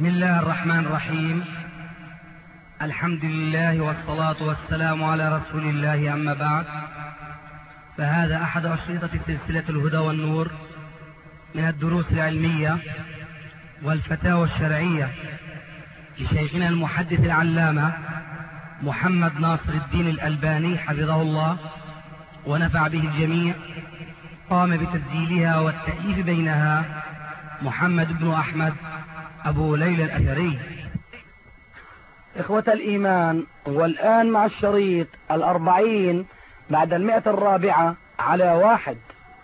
بسم الله الرحمن الرحيم. الحمد لله والصلاة والسلام على رسول الله، أما بعد، فهذا أحد أشرطة سلسلة الهدى والنور من الدروس العلمية والفتاوى الشرعية لشيخنا المحدث العلامة محمد ناصر الدين الألباني حفظه الله ونفع به الجميع. قام بتسجيلها والتأليف بينها محمد بن أحمد أبو ليلى الأثري. إخوة الإيمان، والآن مع الشريط 40 بعد 100 على 1.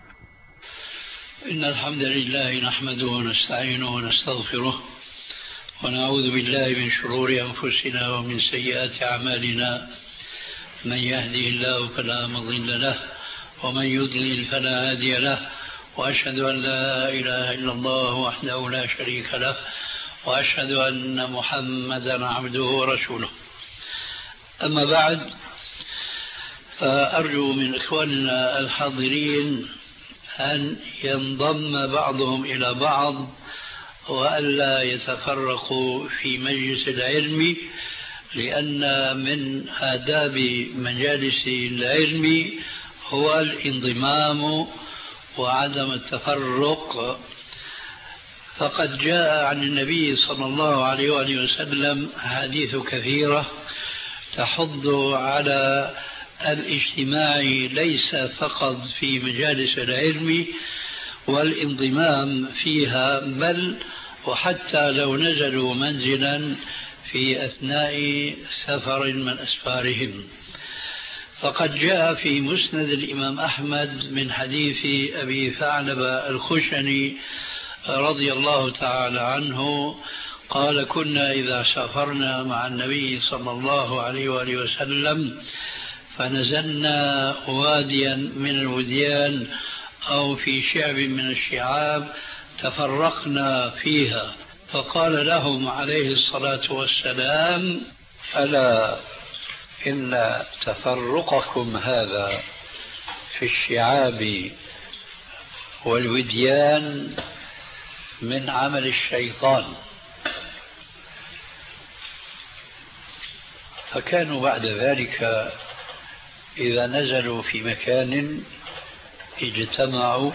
إن الحمد لله نحمده ونستعينه ونستغفره ونعوذ بالله من شرور أنفسنا ومن سيئات أعمالنا. من يهده الله فلا مضل له ومن يضلل فلا هادي له، وأشهد أن لا إله إلا الله وحده لا شريك له، وأشهد أن محمدا عبده ورسوله. أما بعد، فأرجو من إخواننا الحاضرين أن ينضم بعضهم إلى بعض وألا يتفرقوا في مجلس العلم، لأن من آداب مجالس العلم هو الانضمام وعدم التفرق. فقد جاء عن النبي صلى الله عليه وآله وسلم حديث كثيرة تحض على الاجتماع ليس فقط في مجالس العلم والانضمام فيها، بل وحتى لو نزلوا منزلا في أثناء سفر من أسفارهم. فقد جاء في مسند الإمام أحمد من حديث أبي ثعلبة الخشني رضي الله تعالى عنه قال: كنا إذا سافرنا مع النبي صلى الله عليه وآله وسلم فنزلنا واديا من الوديان أو في شعب من الشعاب تفرقنا فيها، فقال لهم عليه الصلاة والسلام: ألا إن تفرقكم هذا في الشعاب والوديان من عمل الشيطان. فكانوا بعد ذلك إذا نزلوا في مكان اجتمعوا،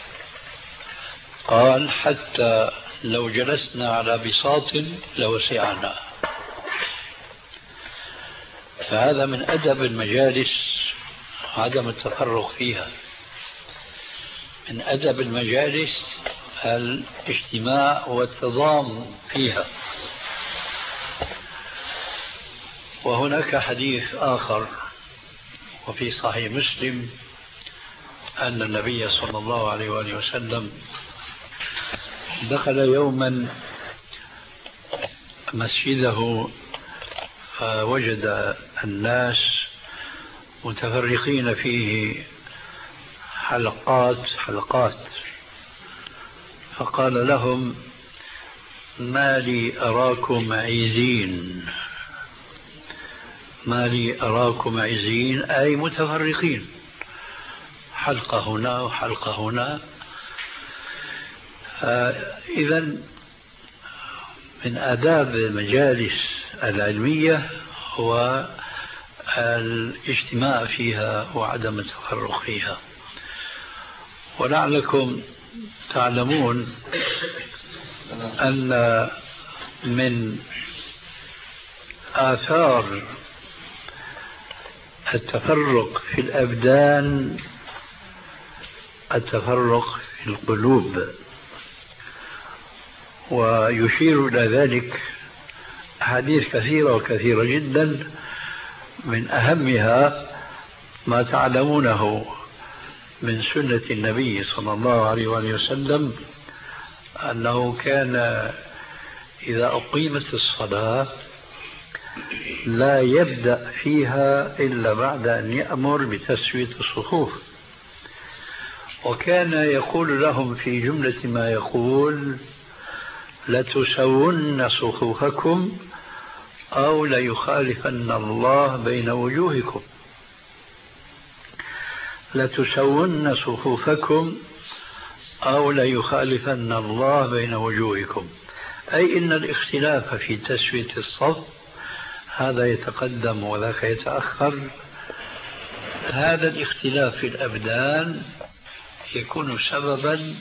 قال: حتى لو جلسنا على بساط لوسعنا. فهذا من أدب المجالس عدم التفرق فيها. من أدب المجالس الاجتماع والتضام فيها. وهناك حديث آخر وفي صحيح مسلم أن النبي صلى الله عليه وآله وسلم دخل يوما مسجده فوجد الناس متفرقين فيه حلقات، فقال لهم: ما لي أراكم عزين، ما لي أراكم عزين، أي متفرقين، حلقة هنا وحلقة هنا. إذن من آداب المجالس العلمية هو الاجتماع فيها وعدم التفرق فيها. ولعلكم تعلمون أن من آثار التفرق في الأبدان التفرق في القلوب، ويشير إلى ذلك أحاديث كثيرة وكثيرة جدا. من أهمها ما تعلمونه من سنة النبي صلى الله عليه وآله وسلم، أنه كان إذا أقيمت الصلاة لا يبدأ فيها إلا بعد أن يأمر بتسوية الصفوف. وكان يقول لهم في جملة ما يقول: لتسون صفوفكم أو ليخالفن الله بين وجوهكم. لتسون صفوفكم أو ليخالفن الله بين وجوهكم، أي إن الاختلاف في تسوية الصف هذا يتقدم وذاك يتأخر. هذا الاختلاف في الأبدان يكون سببا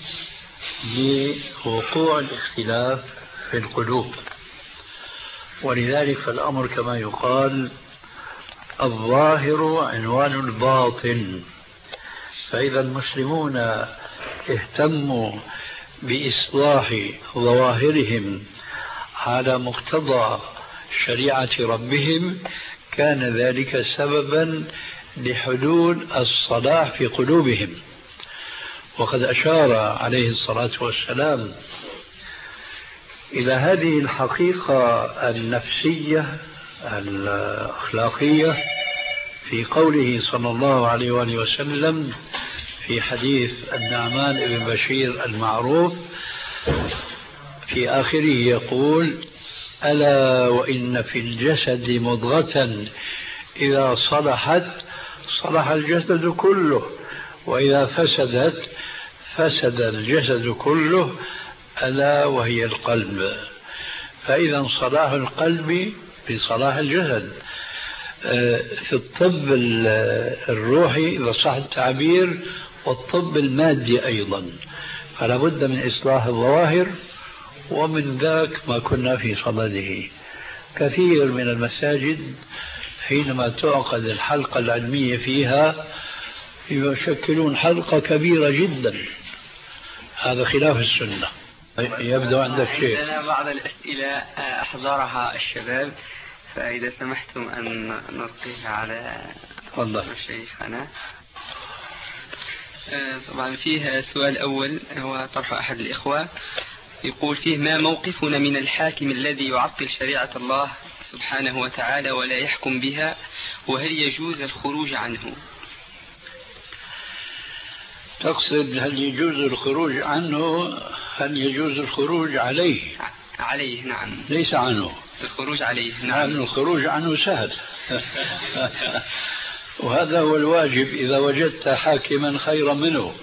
لوقوع الاختلاف في القلوب. ولذلك فالأمر كما يقال الظاهر عنوان الباطن. فإذا المسلمون اهتموا بإصلاح ظواهرهم على مقتضى شريعة ربهم كان ذلك سببا لحلول الصلاح في قلوبهم. وقد أشار عليه الصلاة والسلام إلى هذه الحقيقة النفسية الأخلاقية في قوله صلى الله عليه وآله وسلم في حديث النعمان بن بشير المعروف في آخره يقول: ألا وإن في الجسد مضغة إذا صلحت صلح الجسد كله وإذا فسدت فسد الجسد كله ألا وهي القلب. فإذا صلاح القلب بصلاح الجسد. في الطب الروحي إذا صح التعبير والطب المادي أيضا، فلا بد من إصلاح الظواهر، ومن ذاك ما كنا في صدده. كثير من المساجد حينما تعقد الحلقة العلمية فيها يشكلون حلقة كبيرة جدا، هذا خلاف السنة. يبدو عندك شيء. عندنا بعض الأسئلة أحضرها الشباب، فإذا سمحتم أن نلقيها على شيخنا. طبعا فيه سؤال أول هو طرح أحد الإخوة يقول فيه: ما موقفنا من الحاكم الذي يعطل شريعة الله سبحانه وتعالى ولا يحكم بها، وهل يجوز الخروج عنه؟ تقصد هل يجوز الخروج عنه؟ هل يجوز الخروج عليه؟ عليه نعم، ليس عنه. الخروج عليه نعم. الخروج عنه سهل. وهذا هو الواجب إذا وجدت حاكما خيرا منه.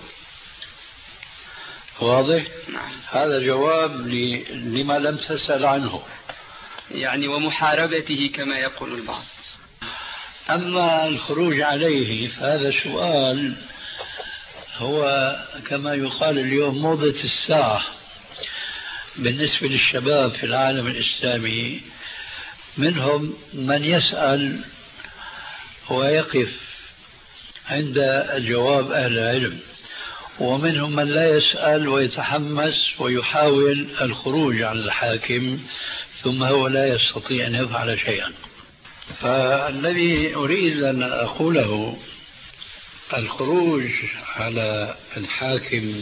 واضح؟ نعم. هذا جواب لما لم تسأل عنه، يعني ومحاربته كما يقول البعض. أما الخروج عليه فهذا سؤال هو كما يقال اليوم موضة الساعة بالنسبة للشباب في العالم الإسلامي. منهم من يسأل ويقف عند الجواب أهل العلم، ومنهم من لا يسأل ويتحمس ويحاول الخروج على الحاكم ثم هو لا يستطيع أن يفعل شيئا. فالذي أريد أن أقوله الخروج على الحاكم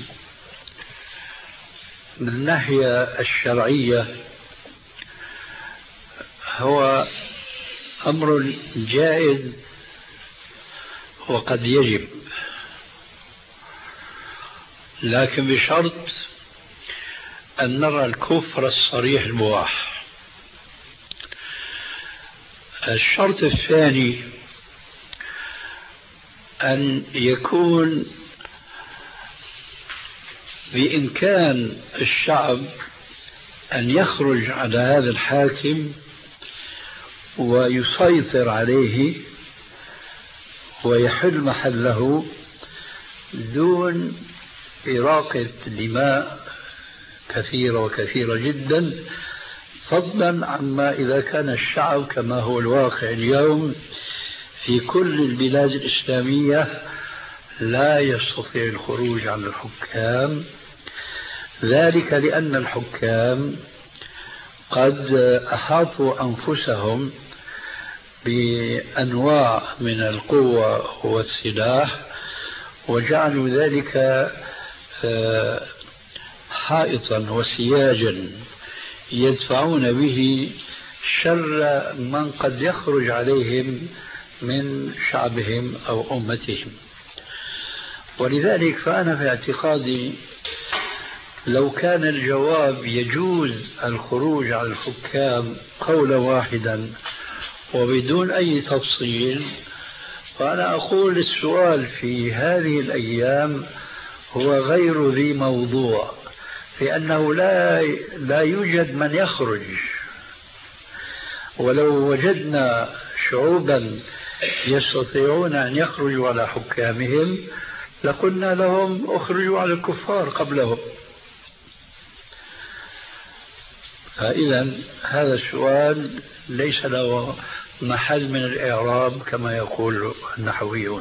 من الناحية الشرعية هو أمر جائز وقد يجب، لكن بشرط أن نرى الكفر الصريح البواح. الشرط الثاني أن يكون بإمكان الشعب أن يخرج على هذا الحاكم ويسيطر عليه ويحل محله دون إراقة دماء كثيرة وكثيرة جدا، فضلا عما إذا كان الشعب كما هو الواقع اليوم في كل البلاد الإسلامية لا يستطيع الخروج عن الحكام. ذلك لأن الحكام قد أحاطوا أنفسهم بأنواع من القوة والسلاح وجعلوا ذلك حائطا وسياجا يدفعون به شر من قد يخرج عليهم من شعبهم أو أمتهم. ولذلك فأنا في اعتقادي لو كان الجواب يجوز الخروج على الحكام قولا واحدا وبدون أي تفصيل، فأنا أقول السؤال في هذه الأيام هو غير ذي موضوع، لأنه لا يوجد من يخرج. ولو وجدنا شعوبا يستطيعون أن يخرجوا على حكامهم لقلنا لهم اخرجوا على الكفار قبلهم. فإذا هذا السؤال ليس له محل من الإعراب كما يقول النحويون.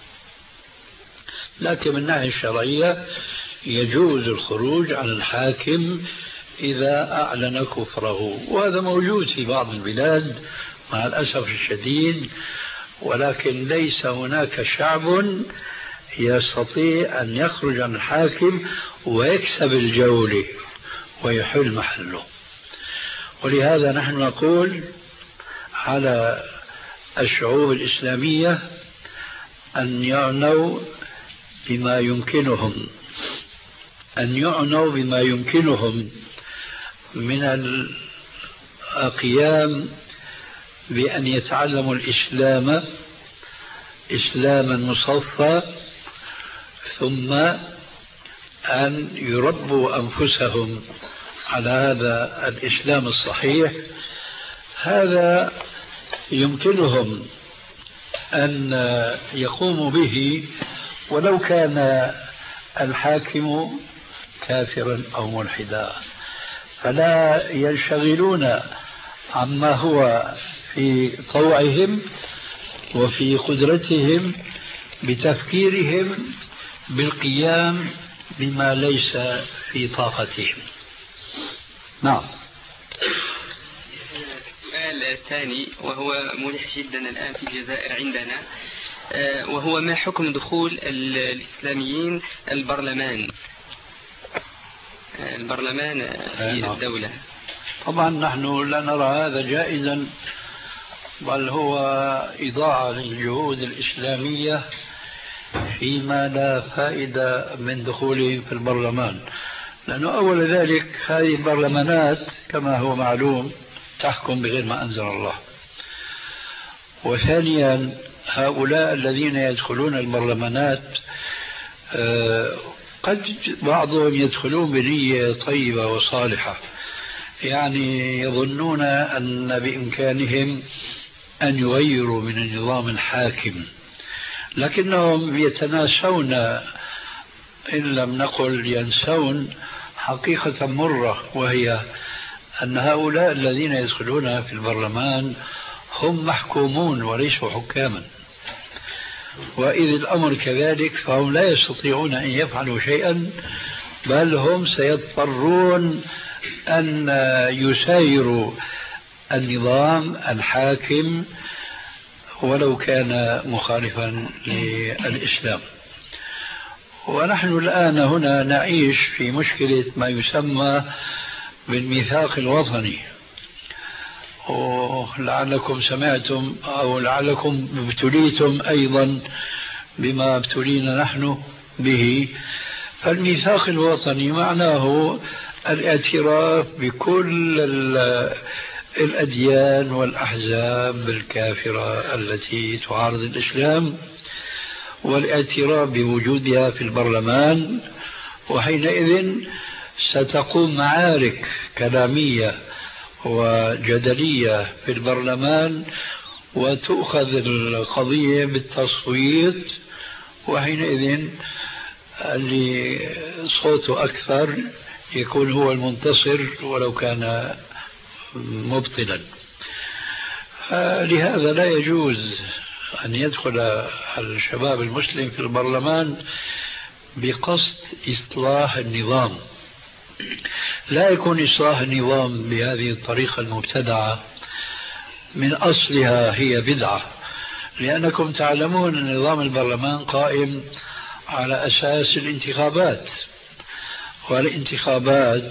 لكن من الناحية الشرعية يجوز الخروج على الحاكم إذا أعلن كفره، وهذا موجود في بعض البلاد مع الأسف الشديد، ولكن ليس هناك شعب يستطيع أن يخرج عن الحاكم ويكسب الجولة ويحل محله. ولهذا نحن نقول على الشعوب الإسلامية أن يعنوا بما يمكنهم من القيام بأن يتعلموا الإسلام إسلاما مصفى، ثم أن يربوا أنفسهم على هذا الإسلام الصحيح. هذا يمكنهم أن يقوموا به ولو كان الحاكم كافرا أو ملحدا، فلا ينشغلون عما هو في طوعهم وفي قدرتهم بتفكيرهم بالقيام بما ليس في طاقتهم. نعم. السؤال الثاني وهو ملح جدا الآن في الجزائر عندنا، وهو ما حكم دخول الإسلاميين البرلمان في الدولة؟ طبعا نحن لا نرى هذا جائزا، بل هو إضاعة للجهود الإسلامية فيما لا فائدة من دخولهم في البرلمان، لأنه أول ذلك هذه البرلمانات كما هو معلوم تحكم بغير ما أنزل الله. وثانيا هؤلاء الذين يدخلون البرلمانات قد بعضهم يدخلون بنية طيبة وصالحة، يعني يظنون أن بإمكانهم أن يغيروا من النظام الحاكم، لكنهم يتناسون إن لم نقل ينسون حقيقة مرة، وهي أن هؤلاء الذين يدخلون في البرلمان هم محكومون وليسوا حكاما، وإذ الأمر كذلك فهم لا يستطيعون أن يفعلوا شيئا، بل هم سيضطرون أن يسايروا النظام الحاكم ولو كان مخالفا للإسلام. ونحن الآن هنا نعيش في مشكلة ما يسمى بالميثاق الوطني، ولعلكم سمعتم أو لعلكم ابتليتم أيضا بما ابتلينا نحن به. فالميثاق الوطني معناه الاعتراف بكل الأديان والأحزاب الكافرة التي تعارض الإسلام، والاعتراف بوجودها في البرلمان. وحينئذ ستقوم معارك كلامية وجدلية في البرلمان، وتؤخذ القضية بالتصويت، وحينئذ اللي صوته أكثر يكون هو المنتصر ولو كان مبطلا. لهذا لا يجوز أن يدخل الشباب المسلم في البرلمان بقصد إصلاح النظام. لا يكون إصلاح النظام بهذه الطريقة المبتدعة، من أصلها هي بدعة، لأنكم تعلمون أن نظام البرلمان قائم على أساس الانتخابات، والانتخابات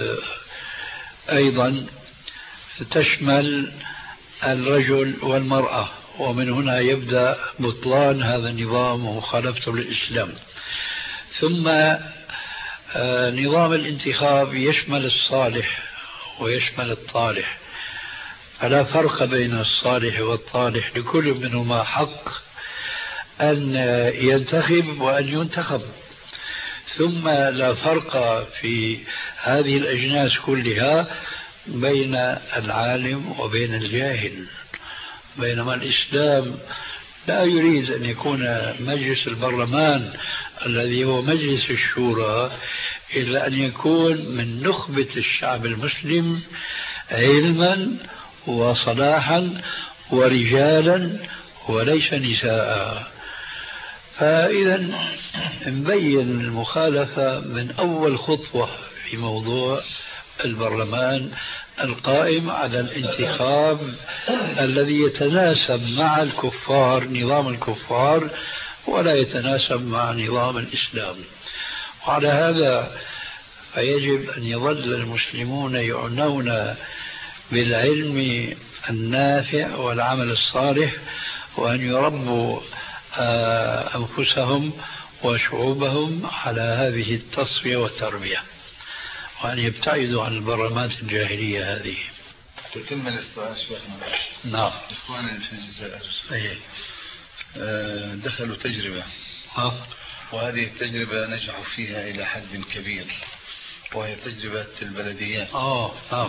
أيضا تشمل الرجل والمرأة، ومن هنا يبدأ بطلان هذا النظام ومخالفته للإسلام. ثم نظام الانتخاب يشمل الصالح ويشمل الطالح، فلا فرق بين الصالح والطالح، لكل منهما حق أن ينتخب وأن ينتخب. ثم لا فرق في هذه الأجناس كلها بين العالم وبين الجاهل، بينما الإسلام لا يريد أن يكون مجلس البرلمان الذي هو مجلس الشورى إلا أن يكون من نخبة الشعب المسلم علما وصلاحا ورجالا وليس نساء. فإذا نبين المخالفة من أول خطوة في موضوع البرلمان القائم على الانتخاب الذي يتناسب مع الكفار، نظام الكفار، ولا يتناسب مع نظام الإسلام. وعلى هذا فيجب أن يظل المسلمون يعنون بالعلم النافع والعمل الصالح، وأن يربوا أنفسهم وشعوبهم على هذه التصفية والتربية، وأن يبتعدوا عن البرلمات الجاهلية هذه. تكمل السؤال شيخنا. نعم. إخواننا في الجزائر أيه. دخلوا تجربة وهذه التجربة نجحوا فيها إلى حد كبير، وهي تجربة البلديات. نعم.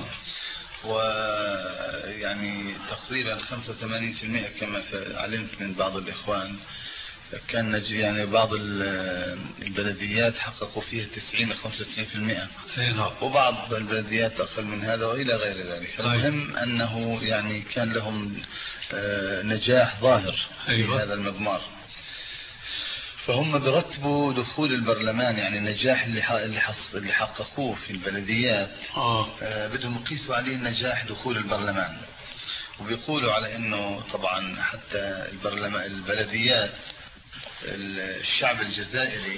ويعني تقريبا 85% كما علمت من بعض الإخوان كان يعني بعض البلديات حققوا فيها 90 إلى 95%، وبعض البلديات أقل من هذا وإلى غير ذلك. المهم أنه يعني كان لهم نجاح ظاهر في هذا المضمار، فهم برتبوا دخول البرلمان، يعني النجاح اللي حققوه في البلديات بدهم يقيسوا عليه نجاح دخول البرلمان. وبيقولوا على انه طبعا حتى البلديات الشعب الجزائري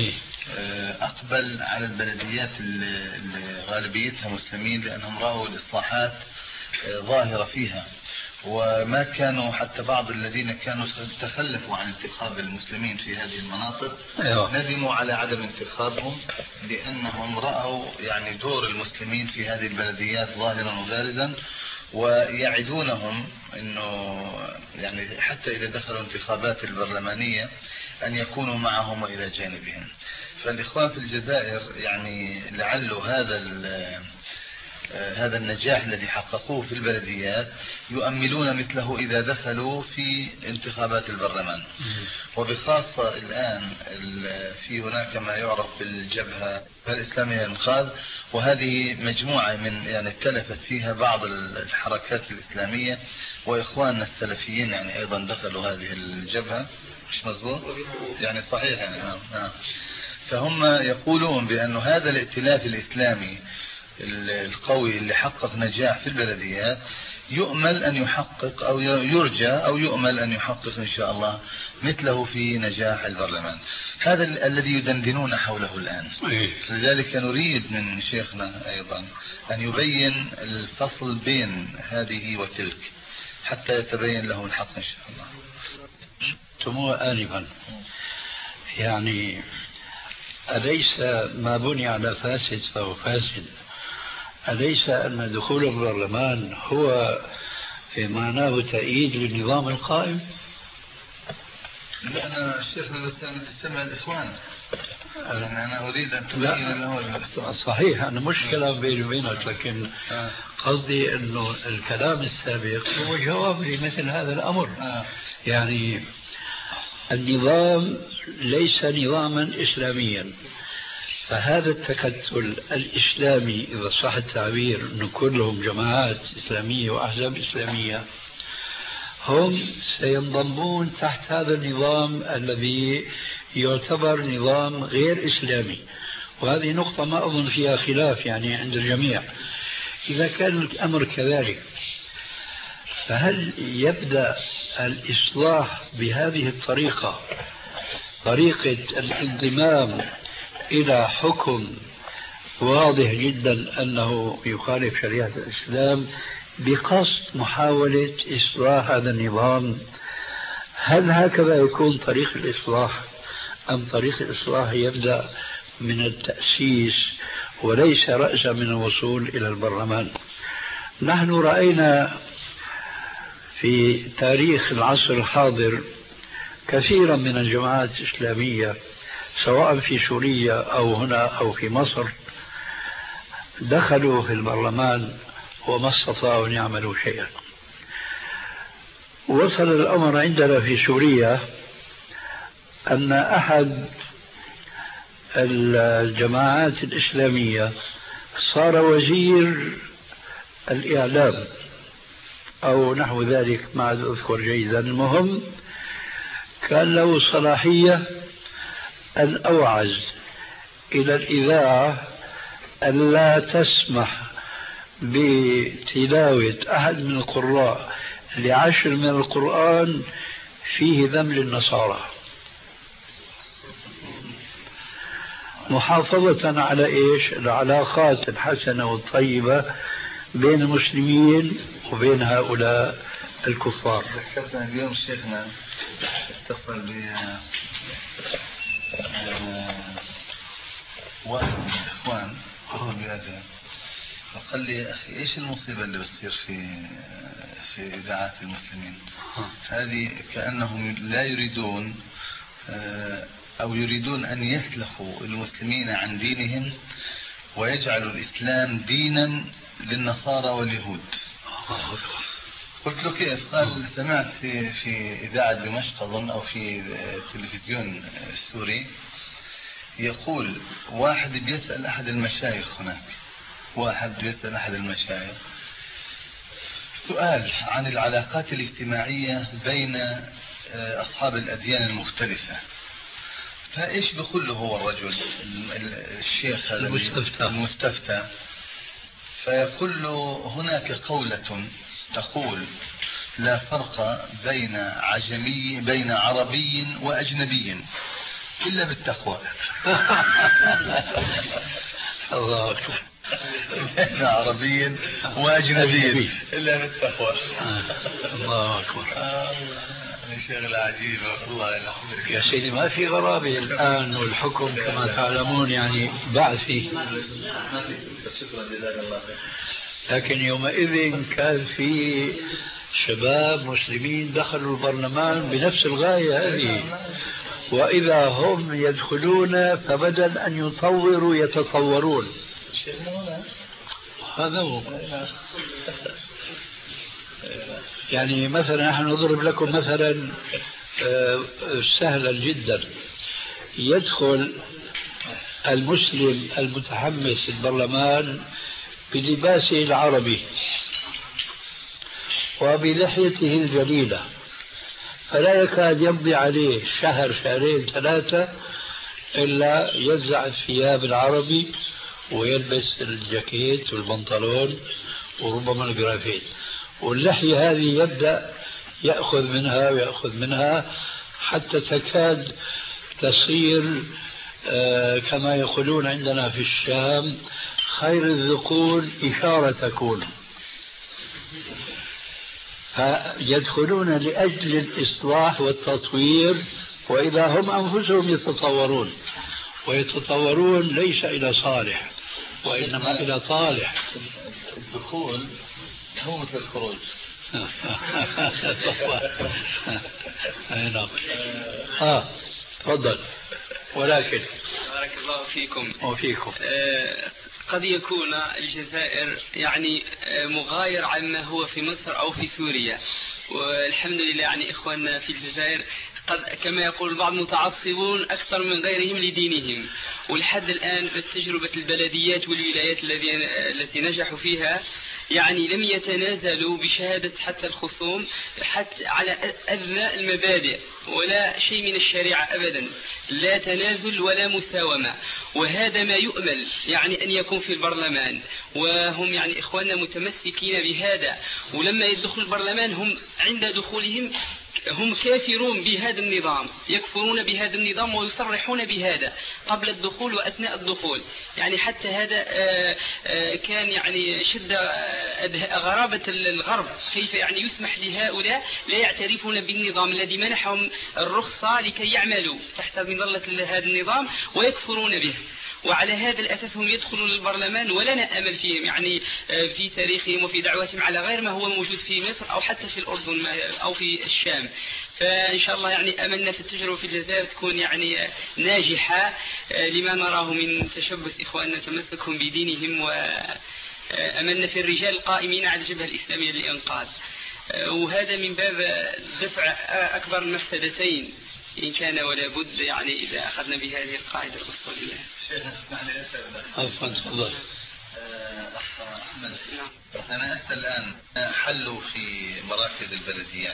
اقبل على البلديات اللي غالبيتها مسلمين، لانهم راوا الاصلاحات ظاهرة فيها، وما كانوا حتى بعض الذين كانوا تخلفوا عن انتخاب المسلمين في هذه المناصب ندموا على عدم انتخابهم، لأنهم رأوا يعني دور المسلمين في هذه البلديات ظاهرا وبارزا، ويعدونهم انه يعني حتى اذا دخلوا انتخابات البرلمانية ان يكونوا معهم والى جانبهم. فالاخوان في الجزائر يعني لعله هذا النجاح الذي حققوه في البلديات يؤملون مثله إذا دخلوا في انتخابات البرلمان. وبخاصة الآن في هناك ما يعرف بالجبهة الإسلامية للإنقاذ، وهذه مجموعة من يعني اتلفت فيها بعض الحركات الإسلامية، وإخواننا السلفيين يعني أيضا دخلوا هذه الجبهة. مش مظبوط؟ يعني صحيح يعني فهم يقولون بأن هذا الائتلاف الإسلامي القوي اللي حقق نجاح في البلديات يؤمل أن يحقق أو يرجى أو يؤمل أن يحقق إن شاء الله مثله في نجاح البرلمان. هذا الذي يدندنون حوله الآن. لذلك نريد من شيخنا أيضا أن يبين الفصل بين هذه وتلك حتى يتبين له الحق إن شاء الله. سموه آنفا، يعني أليس ما بني على فاسد فهو فاسد؟ أليس أن دخول البرلمان هو معناه تأييد للنظام القائم؟ لا أنا شيخنا بس أنا تسمع الإخوان، أنا أريد أن تبين الأول. صحيح، أنا مش كلام بيني وبينك، لكن قصدي أنه الكلام السابق هو جواب لمثل هذا الأمر. يعني النظام ليس نظاما إسلاميا، فهذا التكتل الإسلامي إذا صح التعبير أنه كلهم جماعات إسلامية وأحزاب إسلامية، هم سينضمون تحت هذا النظام الذي يعتبر نظام غير إسلامي، وهذه نقطة ما أظن فيها خلاف يعني عند الجميع. إذا كان الأمر كذلك، فهل يبدأ الإصلاح بهذه الطريقة، طريقة الانضمام إلى حكم واضح جدا أنه يخالف شريعة الإسلام بقصد محاولة إصلاح هذا النظام؟ هل هكذا يكون طريق الإصلاح، أم طريق الإصلاح يبدأ من التأسيس وليس رأسا من الوصول إلى البرلمان؟ نحن رأينا في تاريخ العصر الحاضر كثيرا من الجماعات الإسلامية سواء في سوريا أو هنا أو في مصر دخلوا في البرلمان وما استطاعوا أن يعملوا شيئا. وصل الأمر عندنا في سوريا أن أحد الجماعات الإسلامية صار وزير الإعلام أو نحو ذلك، ما أذكر جيدا. المهم كان له صلاحية أن أوعز إلى الإذاعة أن لا تسمح بتلاوة أحد من القراء ل10 من القرآن فيه ذم للنصارى، محافظة على إيش؟ العلاقات الحسنة والطيبة بين المسلمين وبين هؤلاء الكفار. ذكرتنا اليوم شيخنا اتصل واحد من الإخوان اتصل بهذا وقال لي أخي إيش المصيبة اللي بتصير في إذاعات المسلمين؟ هذه كأنهم لا يريدون أو يريدون أن يسلخوا المسلمين عن دينهم ويجعلوا الإسلام دينا للنصارى واليهود. قلت له كيف؟ قال سمعت في إذاعة دمشق أظن أو في التلفزيون السوري يقول واحد بيسأل أحد المشايخ هناك، واحد بيسأل أحد المشايخ سؤال عن العلاقات الاجتماعية بين أصحاب الأديان المختلفة، فإيش بيقول له هو الرجل الشيخ هذا المستفتى؟ فيقول له هناك قولة تقول لا فرق بين عربي وأجنبي إلا بالتقوى. الله أكبر. بين عربي وأجنبي إلا بالتقوى. الله أكبر. شغلة عجيبة الله يرحمك يا سيدي. ما في غرابة الآن، والحكم كما تعلمون يعني بعثي، لكن يومئذ كان في شباب مسلمين دخلوا البرلمان بنفس الغاية هذه، وإذا هم يدخلون فبدل أن يطوروا يتطورون. هذا هو. يعني مثلا نحن نضرب لكم مثلا سهلا جدا. يدخل المسلم المتحمس البرلمان بلباسه العربي وبلحيته الجليلة، فلا يكاد يمضي عليه شهر شهرين ثلاثة إلا ينزع الثياب العربي ويلبس الجاكيت والبنطلون وربما الجرافيت، واللحية هذه يبدأ يأخذ منها ويأخذ منها حتى تكاد تصير كما يقولون عندنا في الشام خير الذقون إشارة تكون. فيدخلون لأجل الإصلاح والتطوير، وإذا هم أنفسهم يتطورون، ويتطورون ليس إلى صالح وإنما إلى طالح. الدخول هو مثل الخروج. تفضل. ولكن بارك الله فيكم وفيكم قد يكون الجزائر يعني مغاير عما هو في مصر أو في سوريا، والحمد لله يعني إخواننا في الجزائر قد كما يقول البعض متعصبون أكثر من غيرهم لدينهم، ولحد الآن تجربة البلديات والولايات التي نجحوا فيها يعني لم يتنازلوا بشهادة حتى الخصوم حتى على أدنى المبادئ ولا شيء من الشريعة أبدا، لا تنازل ولا مساومة، وهذا ما يؤمل يعني أن يكون في البرلمان، وهم يعني إخواننا متمسكين بهذا. ولما يدخل البرلمان هم عند دخولهم هم كافرون بهذا النظام، يكفرون بهذا النظام ويصرحون بهذا قبل الدخول وأثناء الدخول. يعني حتى هذا كان يعني شد غرابة الغرب، كيف يعني يسمح لهؤلاء لا يعترفون بالنظام الذي منحهم الرخصة لكي يعملوا تحت مظلة هذا النظام ويكفرون به. وعلى هذا الأساس هم يدخلون البرلمان ولا نأمل فيهم يعني في تاريخهم وفي دعواتهم على غير ما هو موجود في مصر أو حتى في الأردن أو في الشام. فإن شاء الله يعني أملنا في التجربة في الجزائر تكون يعني ناجحة لما نراه من تشبث إخواننا تمسكهم بدينهم، وأملنا في الرجال القائمين على الجبهة الإسلامية للإنقاذ. وهذا من باب دفع أكبر المفسدتين إن كان ولا بد يعني إذا أخذنا بهذه القاعدة الأصولية. شيخ اسمح لي أسأل. عفوا تفضل. أخ أحمد، أنا أسأل الآن حلوا في مراكز البلديات،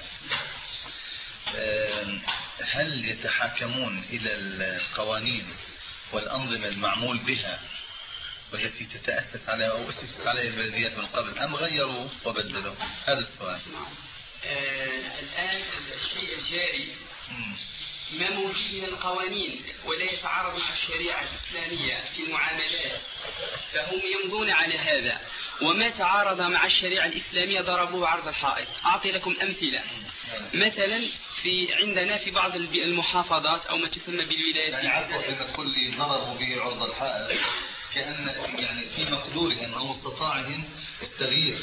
هل يتحاكمون إلى القوانين والأنظمة المعمول بها والتي تتأسس على أو أسست عليها البلديات من قبل، أم غيروا وبدلوا؟ هذا السؤال. الآن الشيء الجاري ما موجود من القوانين ولا يتعارض مع الشريعة الإسلامية في المعاملات، فهم يمضون على هذا، وما تعارض مع الشريعة الإسلامية ضربوه عرض الحائط. أعطي لكم أمثلة. مثلا عندنا في بعض المحافظات أو ما تسمى بالولايات، يعني عفوا إذا كل ضربوا به عرض الحائط كأن يعني في مقدورهم أو مستطاعهم التغيير.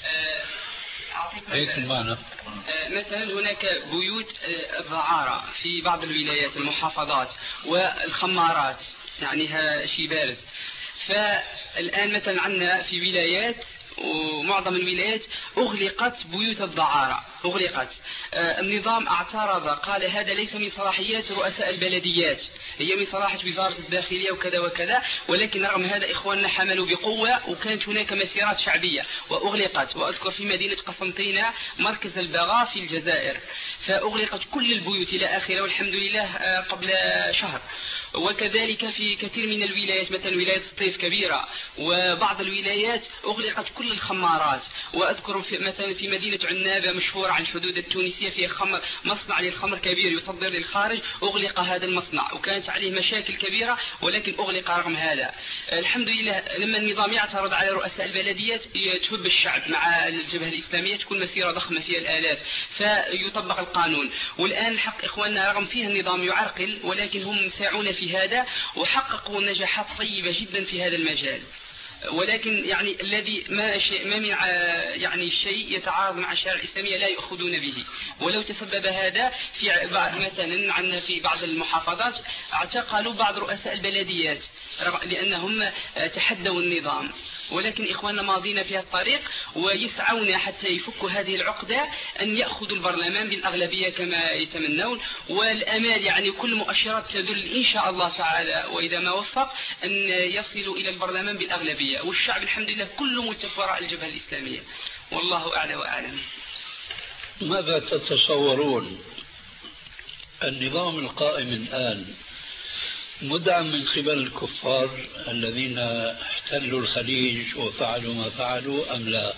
هيك المعنى. مثلا هناك بيوت الدعارة في بعض الولايات المحافظات والخمارات يعني شيء بارز. فالآن مثلا عندنا في ولايات ومعظم الولايات أغلقت بيوت الدعارة، أغلقت. النظام اعترض، قال هذا ليس من صلاحيات رؤساء البلديات، هي من صلاحية وزارة الداخلية وكذا وكذا، ولكن رغم هذا إخواننا حملوا بقوة وكانت هناك مسيرات شعبية وأغلقت. وأذكر في مدينة قسنطينة مركز البغاء في الجزائر، فأغلقت كل البيوت إلى آخره والحمد لله قبل شهر. وكذلك في كثير من الولايات، مثلا ولاية الطيف كبيرة وبعض الولايات أغلقت كل الخمارات. وأذكر مثلا في مدينة عنابة مشهورة عن الحدود التونسية فيها مصنع للخمر كبير يصدر للخارج، أغلق هذا المصنع وكانت عليه مشاكل كبيرة ولكن أغلق رغم هذا. الحمد لله لما النظام يعترض على رؤساء البلديات تهب الشعب مع الجبهة الإسلامية، تكون مسيرة ضخمة فيها الآلاف فيطبق القانون. والآن الحق إخواننا رغم فيها النظام يعرقل ولكن هم ساعون في هذا وحققوا نجاحات طيبة جدا في هذا المجال. ولكن يعني الذي ما من يعني الشيء يتعارض مع الشريعة الإسلامية لا يأخذون به. ولو تسبب هذا في مثلا عندنا في بعض المحافظات اعتقلوا بعض رؤساء البلديات لأنهم تحدوا النظام. ولكن إخواننا ماضين في الطريق ويسعون حتى يفكوا هذه العقدة أن يأخذوا البرلمان بالأغلبية كما يتمنون. والأمال يعني كل مؤشرات تدل إن شاء الله تعالى وإذا ما وفق أن يصلوا إلى البرلمان بالأغلبية، والشعب الحمد لله كله ملتف وراء الجبهة الإسلامية والله أعلى وأعلم. ماذا تتصورون النظام القائم الآن مدعم من قبل الكفار الذين احتلوا الخليج وفعلوا ما فعلوا أم لا؟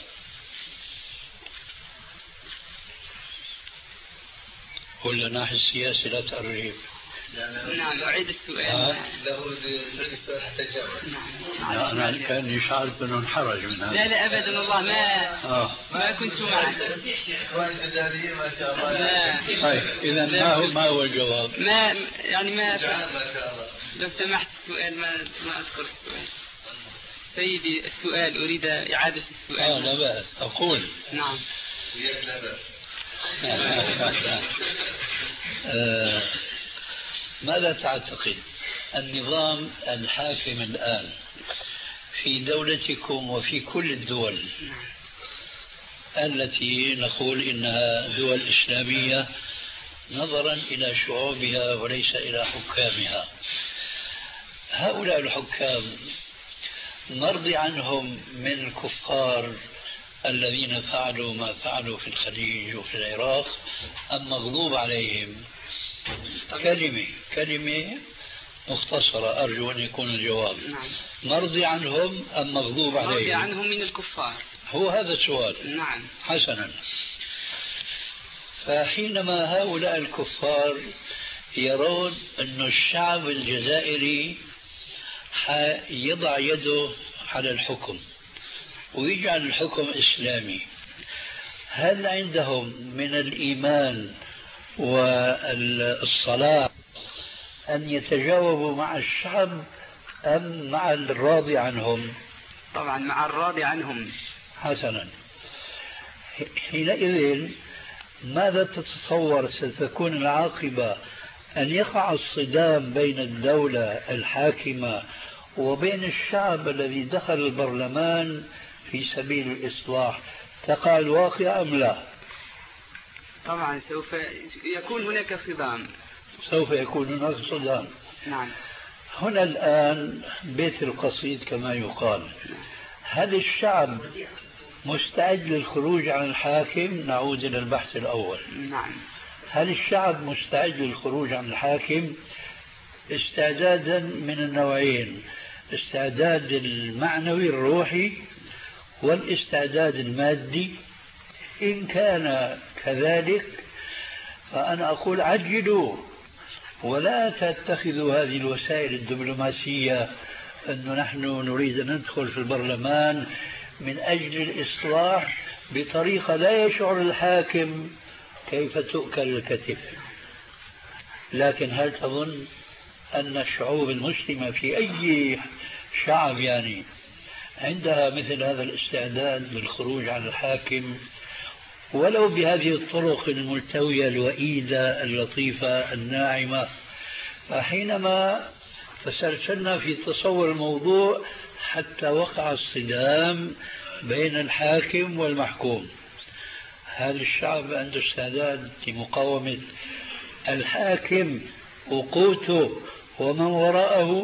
ولا ناحية السياسة لا تقريب؟ نعم أعيد السؤال. حتى جاوب. أنا كان يشعر أنه انحرج من هذا. لا أبدا والله ما كنت معك. ما شاء الله. طيب إذا ما هو الجواب؟ ما لو سمحت السؤال ما أذكر السؤال. سيدي السؤال أريد إعادة السؤال. لا بأس أقول. نعم. ماذا تعتقد النظام الحاكم الآن في دولتكم وفي كل الدول التي نقول إنها دول إسلامية نظرا إلى شعوبها وليس إلى حكامها؟ هؤلاء الحكام نرضي عنهم من الكفار الذين فعلوا ما فعلوا في الخليج وفي العراق أم مغضوب عليهم؟ كلمة مختصرة أرجو أن يكون الجواب. نرضي عنهم أم مغضوب عليهم؟ نرضي عنهم من الكفار. هو هذا السؤال. نعم. حسنا. فحينما هؤلاء الكفار يرون أن الشعب الجزائري يضع يده على الحكم ويجعل الحكم إسلامي، هل عندهم من الإيمان والصلاة أن يتجاوبوا مع الشعب أم مع الراضي عنهم؟ طبعا مع الراضي عنهم. حسنا، حينئذ ماذا تتصور ستكون العاقبة؟ أن يقع الصدام بين الدولة الحاكمة وبين الشعب الذي دخل البرلمان في سبيل الإصلاح، تقع الواقع أم لا؟ طبعا سوف يكون هناك صدام. سوف يكون هناك صدام. نعم. هنا الآن بيت القصيد كما يقال. هل الشعب مستعد للخروج عن الحاكم؟ نعود إلى البحث الأول. نعم. هل الشعب مستعد للخروج عن الحاكم؟ استعدادا من النوعين: الاستعداد المعنوي الروحي والاستعداد المادي. إن كان كذلك فأنا أقول عجلوا، ولا تتخذوا هذه الوسائل الدبلوماسية أنه نحن نريد أن ندخل في البرلمان من أجل الإصلاح بطريقة لا يشعر الحاكم كيف تؤكل الكتف. لكن هل تظن أن الشعوب المسلمة في أي شعب يعني عندها مثل هذا الاستعداد للخروج عن الحاكم ولو بهذه الطرق الملتوية الوئيدة اللطيفة الناعمة؟ فحينما تسلسلنا في تصور الموضوع حتى وقع الصدام بين الحاكم والمحكوم، هل الشعب عنده استعداد لمقاومة الحاكم وقوته ومن وراءه؟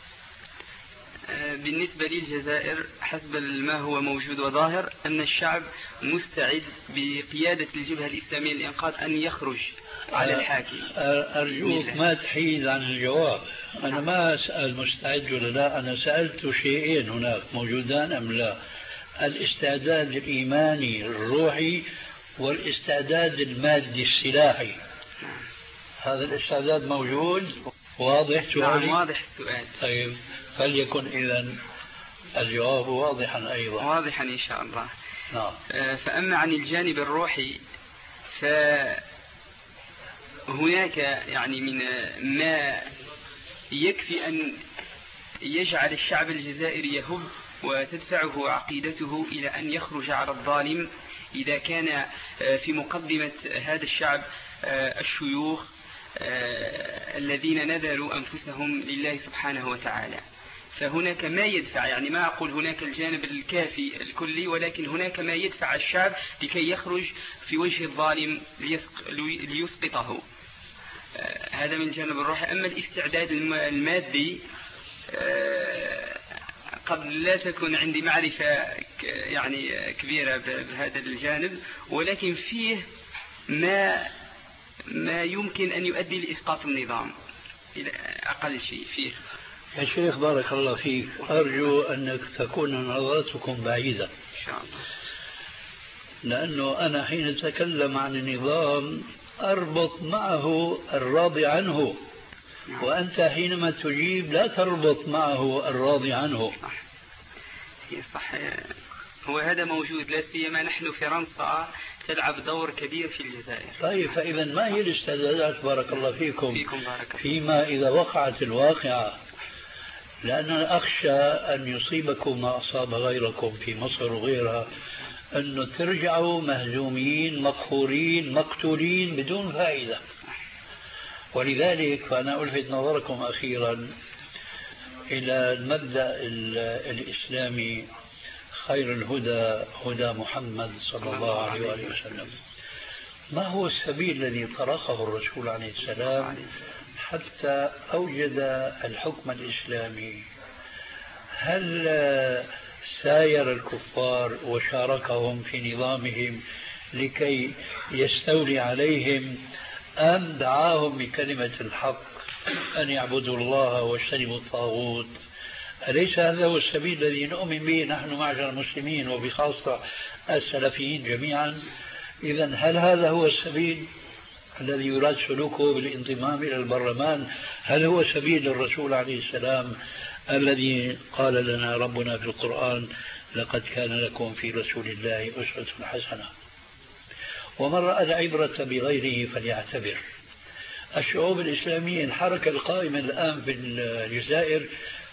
بالنسبة للجزائر حسب ما هو موجود وظاهر أن الشعب مستعد بقيادة الجبهة الإسلامية للإنقاذ أن يخرج على الحاكم. أرجوك ما تحيد عن الجواب. أنا ما أسأل مستعد ولا لا، أنا سألت شيئين هناك موجودان أم لا: الاستعداد الإيماني الروحي والاستعداد المادي السلاحي. هذا الاستعداد موجود؟ واضح سؤالي؟ نعم واضح السؤال. طيب فليكن إذن الجواب واضحا أيضا. واضحا إن شاء الله. نعم. فأما عن الجانب الروحي فهناك يعني من ما يكفي أن يجعل الشعب الجزائري يهب وتدفعه عقيدته إلى أن يخرج على الظالم إذا كان في مقدمة هذا الشعب الشيوخ الذين نذروا أنفسهم لله سبحانه وتعالى. فهناك ما يدفع، يعني ما أقول هناك الجانب الكافي الكلي، ولكن هناك ما يدفع الشعب لكي يخرج في وجه الظالم ليسقطه. هذا من الجانب الروحي. أما الاستعداد المادي قد لا تكون عندي معرفة يعني كبيرة بهذا الجانب، ولكن فيه ما يمكن أن يؤدي لإسقاط النظام إلى أقل شيء فيه. يا شيخ بارك الله فيك، أرجو أنك تكون نظرتكم بعيدة إن شاء الله، لأنه أنا حين أتكلم عن النظام أربط معه الراضي عنه، وأنت حينما تجيب لا تربط معه الراضي عنه. صح. هو هذا موجود، لا سيما نحن فرنسا تلعب دور كبير في الجزائر. طيب فإذا ما هي الاستعدادات بارك الله فيكم بارك فيما إذا وقعت الواقعة؟ لأننا أخشى أن يصيبكم ما أصاب غيركم في مصر وغيرها، أنه ترجعوا مهزومين مقهورين مقتولين بدون فائدة. ولذلك فأنا ألفت نظركم أخيرا إلى المبدأ الإسلامي: خير الهدى هدى محمد صلى الله عليه وآله وسلم. ما هو السبيل الذي طرقه الرسول عليه السلام حتى أوجد الحكم الإسلامي؟ هل ساير الكفار وشاركهم في نظامهم لكي يستولي عليهم، أم دعاهم بكلمة الحق أن يعبدوا الله واجتنبوا الطاغوت؟ أليس هذا هو السبيل الذي نؤمن به نحن معشر المسلمين وبخاصة السلفيين جميعا؟ إذن هل هذا هو السبيل الذي يراد سلوكه بالانضمام إلى البرلمان؟ هل هو سبيل الرسول عليه السلام الذي قال لنا ربنا في القرآن: لقد كان لكم في رسول الله أسوة حسنة؟ ومن رأى العبرة بغيره فليعتبر. الشعوب الإسلامية، الحركة القائمة الآن في الجزائر،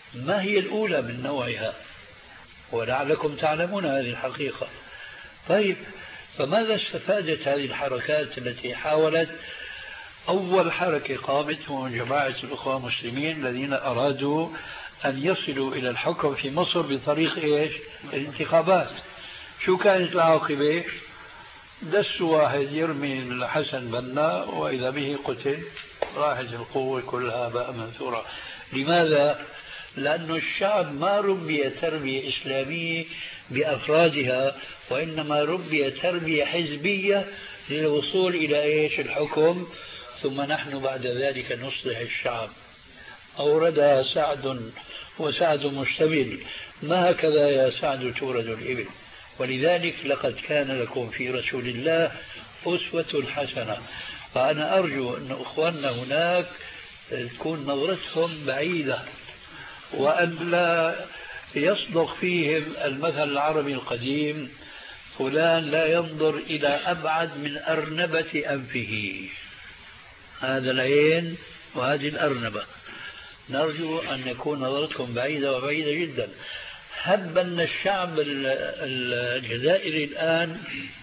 ما هي الأولى من نوعها، ولعلكم تعلمون هذه الحقيقة. طيب، فماذا استفادت هذه الحركات التي حاولت؟ أول حركة قامت جماعة الأخوة المسلمين الذين أرادوا أن يصلوا إلى الحكم في مصر بطريق إيش؟ الانتخابات. شو كانت العاقبة؟ دسوا واحد يرمي الحسن بنا وإذا به قتل، راحت القوة كلها بقى منثورة. لماذا؟ لأن الشعب ما ربي تربية إسلامية بأفرادها، وإنما ربي تربية حزبية للوصول إلى إيش؟ الحكم، ثم نحن بعد ذلك نصلح الشعب. أوردها سعد وسعد مشتمل، ما هكذا يا سعد تورد الإبل. ولذلك لقد كان لكم في رسول الله أسوة حسنة. فأنا أرجو أن أخواننا هناك تكون نظرتهم بعيدة، وأن لا يصدق فيهم المثل العربي القديم: فلان لا ينظر إلى أبعد من أرنبة أنفه. هذا العين وهذه الأرنبة. نرجو أن يكون نظرتكم بعيدة وبعيدة جدا. هب أن الشعب الجزائري الآن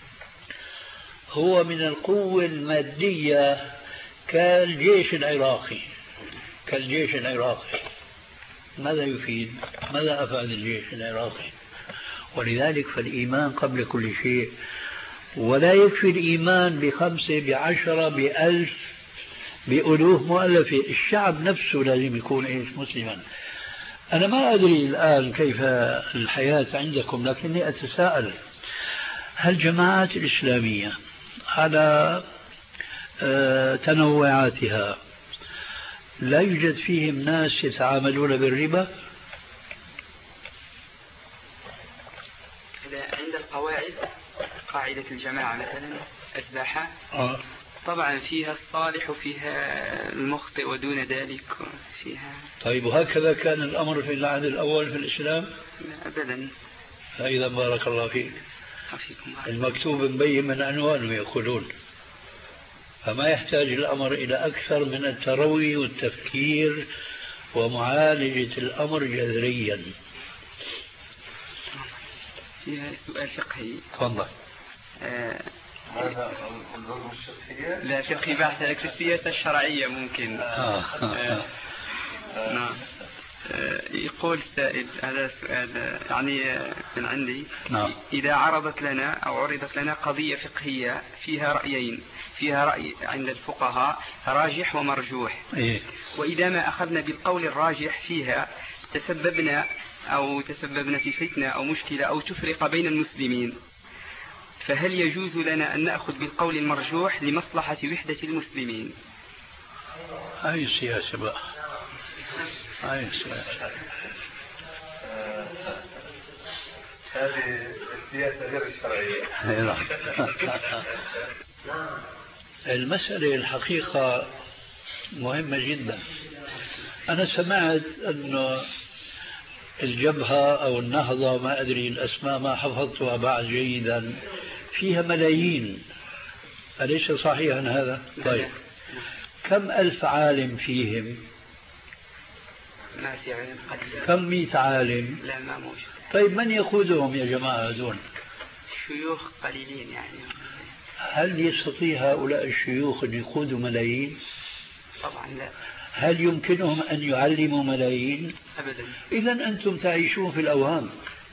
هو من القوة المادية كالجيش العراقي. ماذا يفيد؟ ماذا أفاد الجيش العراقي؟ ولذلك فالإيمان قبل كل شيء، ولا يكفي الإيمان ب5 ب10 ب1000 بألوف مؤلفة. الشعب نفسه لازم يكون مسلما. أنا ما أدري الآن كيف الحياة عندكم، لكني أتساءل: هل الجماعات الإسلامية على تنوعاتها لا يوجد فيهم ناس يتعاملون بالربا؟ عند القواعد، قاعدة الجماعة مثلا السباحة، طبعا فيها الصالح وفيها المخطئ ودون ذلك فيها. طيب، وهكذا كان الأمر في العهد الأول في الإسلام؟ لا أبدا. فإذا بارك الله فيك. المكتوب مبين من عنوانه يقولون. فما يحتاج الأمر إلى أكثر من التروي والتفكير ومعالجة الأمر جذريا. فيها سؤال فقهي. تفضل. هذا العلوم الشرعية؟ لا، فقهي بحث لك في السياسة الشرعية ممكن. نعم. يقول سائل، هذا سؤال يعني من عندي. نعم. إذا عرضت لنا قضية فقهية فيها رأيين، فيها رأي عند الفقهاء راجح ومرجوح، وإذا ما أخذنا بالقول الراجح فيها تسببنا في فتنة أو مشكلة أو تفرق بين المسلمين، فهل يجوز لنا أن نأخذ بالقول المرجوح لمصلحة وحدة المسلمين؟ هاي السياسة بقى، هاي السياسة. هذه السياسة غير الشرعية. المسألة الحقيقة مهمة جدا. أنا سمعت أن الجبهة أو النهضة، ما أدري الأسماء ما حفظتها بعد جيدا، فيها ملايين، أليس صحيحا هذا؟ طيب، كم ألف عالم فيهم؟ ما في علم. كم 100 عالم؟ لا، ما موجود. طيب، من يقودهم يا جماعة دون؟ شيوخ قليلين يعني. هل يستطيع هؤلاء الشيوخ أن يقودوا ملايين؟ طبعا لا. هل يمكنهم أن يعلموا ملايين؟ أبدا. إذن أنتم تعيشون في الأوهام.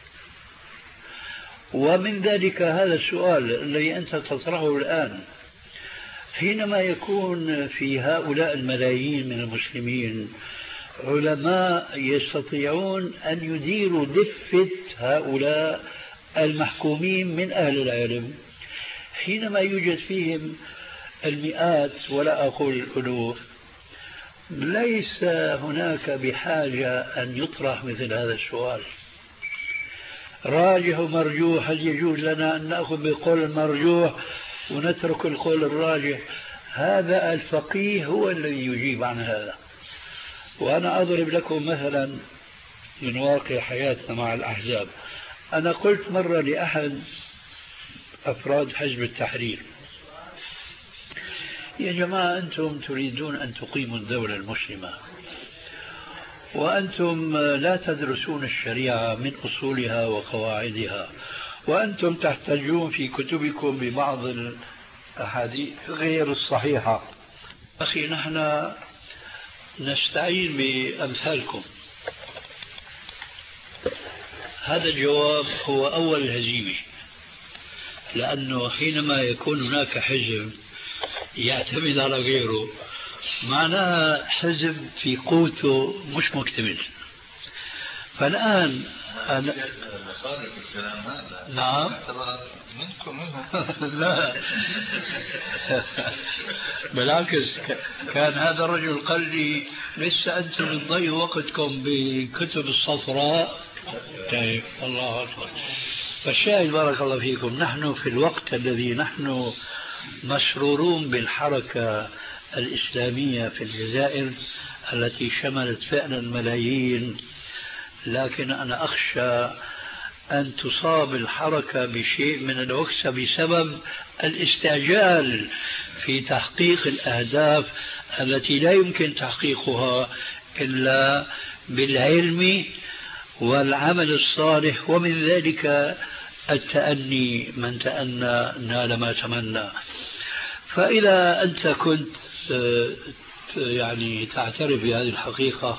ومن ذلك هذا السؤال الذي أنت تطرحه الآن، حينما يكون في هؤلاء الملايين من المسلمين علماء يستطيعون أن يديروا دفة هؤلاء المحكومين من أهل العلم، حينما يوجد فيهم المئات ولا أقول الألوف، ليس هناك بحاجة أن يطرح مثل هذا السؤال. راجح ومرجوح، هل يجوز لنا أن نأخذ بالقول المرجوح ونترك القول الراجح؟ هذا الفقيه هو الذي يجيب عن هذا. وأنا أضرب لكم مثلا من واقع حياتنا مع الأحزاب. أنا قلت مرة لأحد أفراد حزب التحرير: يا جماعة، أنتم تريدون أن تقيموا الدولة المسلمة، وأنتم لا تدرسون الشريعة من أصولها وقواعدها، وأنتم تحتجون في كتبكم ببعض الأحاديث غير الصحيحة. أخي نحن نستعين بأمثالكم. هذا الجواب هو أول هزيمة، لأنه حينما يكون هناك حزب يعتمد على غيره معناها حزب في قوته مش مكتمل. فالآن أنا الكلام هذا نعم منكم لا بالعكس، كان هذا الرجل قال لي لسه أنتم بتضيعوا وقتكم بكتب الصفراء. طيب الله أكبر. فالشاهد بارك الله فيكم، نحن في الوقت الذي نحن مسرورون بالحركة الإسلامية في الجزائر التي شملت فعلا ملايين، لكن أنا أخشى أن تصاب الحركة بشيء من العكسة بسبب الاستعجال في تحقيق الأهداف التي لا يمكن تحقيقها إلا بالعلم والعمل الصالح، ومن ذلك التأني، من تأنى نال ما تمنى. فإذا أنت كنت يعني تعترف بهذه الحقيقة،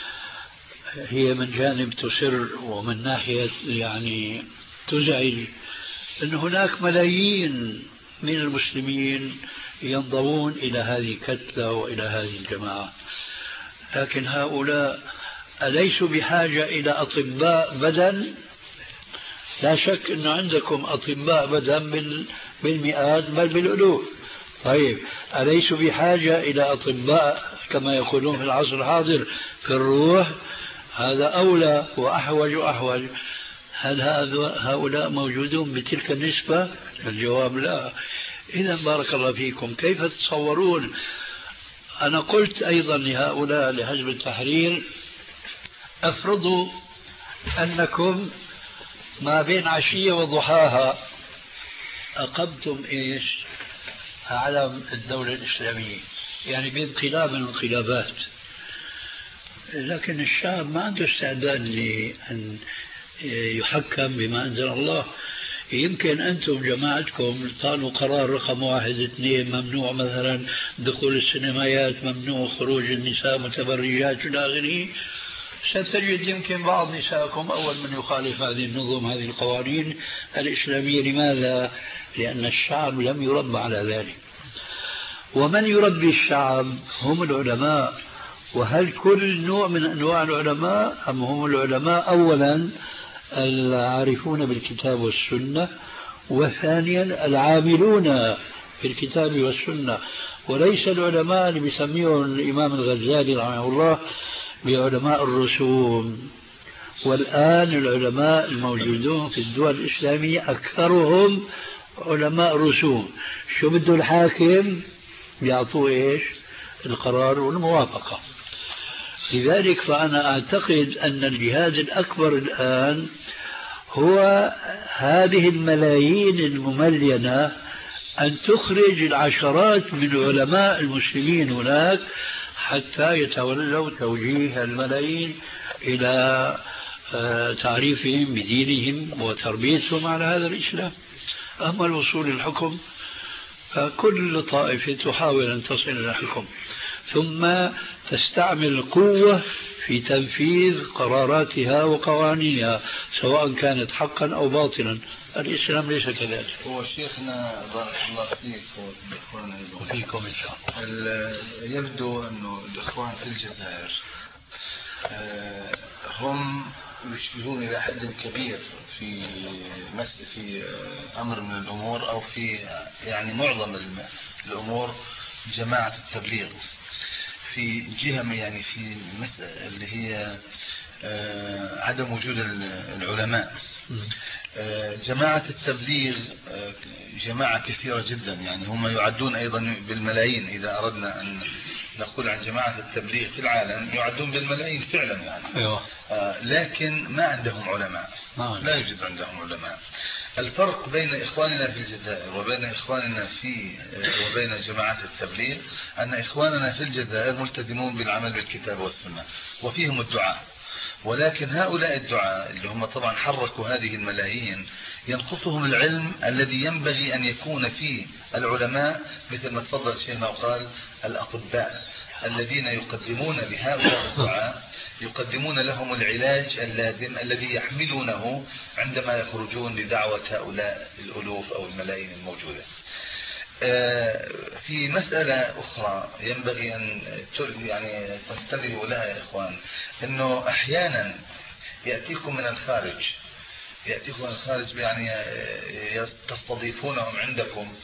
هي من جانب تسر ومن ناحية يعني تزعج أن هناك ملايين من المسلمين ينضمون إلى هذه الكتلة وإلى هذه الجماعة، لكن هؤلاء أليسوا بحاجة إلى أطباء بدن؟ لا شك أن عندكم أطباء بدن بالمئات بل بالألوف. طيب أليسوا بحاجة إلى أطباء كما يقولون في العصر الحاضر في الروح؟ هذا أولى وأحوج وأحوج. هل هؤلاء موجودون بتلك النسبة؟ الجواب لا. إذا بارك الله فيكم، كيف تتصورون؟ أنا قلت أيضا لهؤلاء لحزب التحرير أفرضوا أنكم ما بين عشية وضحاها أقمتم إيش؟ علم الدولة الإسلامية، يعني بانقلاب من الانقلابات، لكن الشعب ما عنده استعداد لأن يحكم بما أنزل الله. يمكن أنتم جماعتكم قالوا قرار رقم 1 2 ممنوع مثلا دخول السينمايات، ممنوع خروج النساء متبرجات إلى آخره. ستجد يمكن بعض نسائكم أول من يخالف هذه النظم، هذه القوانين الإسلامية. لماذا؟ لأن الشعب لم يربى على ذلك. ومن يربي الشعب هم العلماء. وهل كل نوع من أنواع العلماء أم هم العلماء أولا العارفون بالكتاب والسنة، وثانيا العاملون بالكتاب والسنة، وليس العلماء اللي بيسميهم الإمام الغزالي رحمه الله بعلماء الرسوم. والآن العلماء الموجودون في الدول الإسلامية أكثرهم علماء رسوم. شو بده الحاكم؟ يعطوه إيش؟ القرار والموافقة. لذلك فأنا أعتقد أن الجهاد الأكبر الآن هو هذه الملايين المملينة، أن تخرج العشرات من علماء المسلمين هناك حتى يتولوا توجيه الملايين إلى تعريفهم بدينهم وتربيتهم على هذا الإسلام. أما الوصول للحكم فكل طائفة تحاول أن تصل إلى الحكم، ثم تستعمل القوة في تنفيذ قراراتها وقوانينها سواء كانت حقا أو باطلا. الإسلام ليس كذلك. هو شيخنا بارك الله فيك وفيكم إن شاء الله، يبدو أنه الإخوان في الجزائر هم يشبهون إلى حد كبير في أمر من الأمور، أو في يعني معظم الأمور جماعة التبليغ، في جهة يعني في اللي هي عدم وجود العلماء. جماعة التبليغ جماعة كثيرة جدا، يعني هم يعدون أيضا بالملايين إذا أردنا أن نقول عن جماعة التبليغ في العالم يعدون بالملايين فعلا يعني. أيوة. لكن ما عندهم علماء، لا يوجد عندهم علماء. الفرق بين إخواننا في الجزائر وبين إخواننا وبين جماعات التبليغ أن إخواننا في الجزائر ملتزمون بالعمل بالكتاب والسنة وفيهم الدعاء، ولكن هؤلاء الدعاء اللي هم طبعا حركوا هذه الملايين ينقصهم العلم الذي ينبغي أن يكون فيه العلماء، مثل ما تفضل شيخنا وقال الأطباء الذين يقدمون لهؤلاء الدعاء، يقدمون لهم العلاج اللازم الذي يحملونه عندما يخرجون لدعوة هؤلاء الألوف أو الملايين الموجودة. في مسألة أخرى ينبغي أن يعني تنتبهوا لها يا إخوان، أنه أحيانا يأتيكم من الخارج يعني تستضيفونهم عندكم،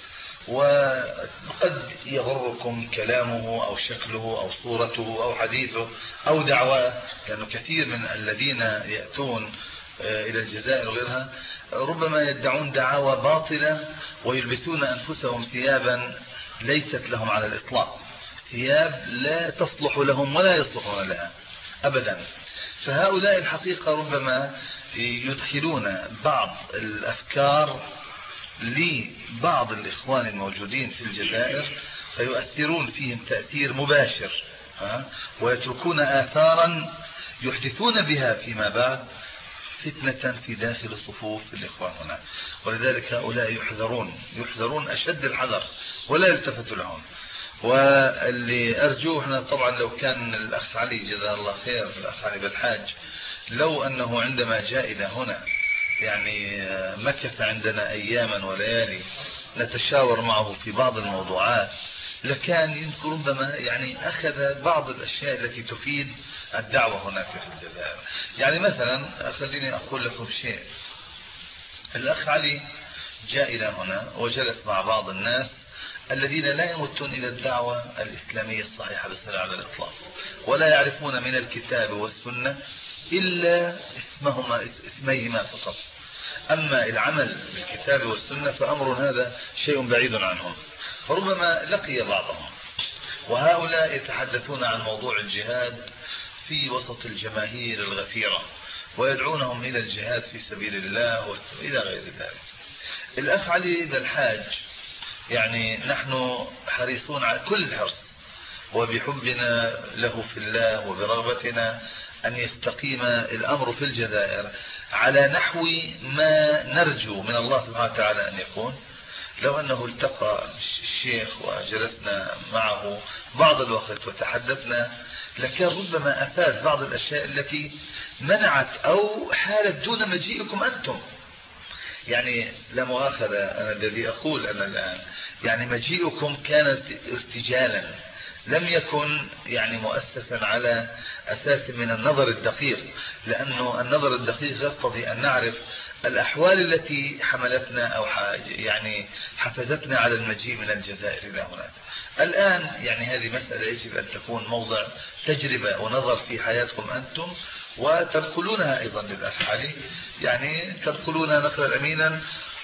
وقد يغركم كلامه أو شكله أو صورته أو حديثه أو دعواه، لأنه كثير من الذين يأتون إلى الجزائر وغيرها ربما يدعون دعاوى باطلة ويلبسون أنفسهم ثيابا ليست لهم على الإطلاق، ثياب لا تصلح لهم ولا يصلحون لها أبدا. فهؤلاء الحقيقة ربما يدخلون بعض الأفكار لبعض الإخوان الموجودين في الجزائر فيؤثرون فيهم تأثير مباشر، ويتركون آثارا يحدثون بها فيما بعد فتنة في داخل صفوف الإخوان هنا. ولذلك هؤلاء يحذرون أشد الحذر ولا يلتفت لهم. واللي أرجوه هنا طبعا لو كان الأخ علي جزاه الله خير، الأخ علي بالحاج، لو أنه عندما جاء إلى هنا يعني مكث عندنا أياما وليالي نتشاور معه في بعض الموضوعات، لكان يمكن ربما يعني أخذ بعض الأشياء التي تفيد الدعوة هناك في الجزائر. يعني مثلا خليني أقول لكم شيء. الأخ علي جاء إلى هنا وجلس مع بعض الناس الذين لا يمتون إلى الدعوة الإسلامية الصحيحة بالصلاة على الإطلاق، ولا يعرفون من الكتاب والسنة إلا اسميهما فقط. أما العمل بالكتاب والسنة فأمر هذا شيء بعيد عنهم. فربما لقي بعضهم، وهؤلاء يتحدثون عن موضوع الجهاد في وسط الجماهير الغفيرة ويدعونهم إلى الجهاد في سبيل الله وإلى غير ذلك. الأخ علي بالحاج يعني نحن حريصون على كل الحرص وبحبنا له في الله وبرغبتنا أن يستقيم الأمر في الجزائر على نحو ما نرجو من الله سبحانه وتعالى أن يكون. لو أنه التقى الشيخ وجلسنا معه بعض الوقت وتحدثنا لكان ربما أفاد بعض الأشياء التي منعت أو حالت دون مجيئكم أنتم. يعني لا مؤاخذة أنا الذي أقول أنا الآن، يعني مجيئكم كانت ارتجالا، لم يكن يعني مؤسسا على أساس من النظر الدقيق، لأنه النظر الدقيق يقتضي أن نعرف الأحوال التي حملتنا أو يعني حفزتنا على المجيء من الجزائر إلى هنا. الآن يعني هذه مسألة يجب أن تكون موضع تجربة ونظر في حياتكم أنتم، وتنقلونها أيضا للأخ علي، يعني تنقلونها نقلا أمينا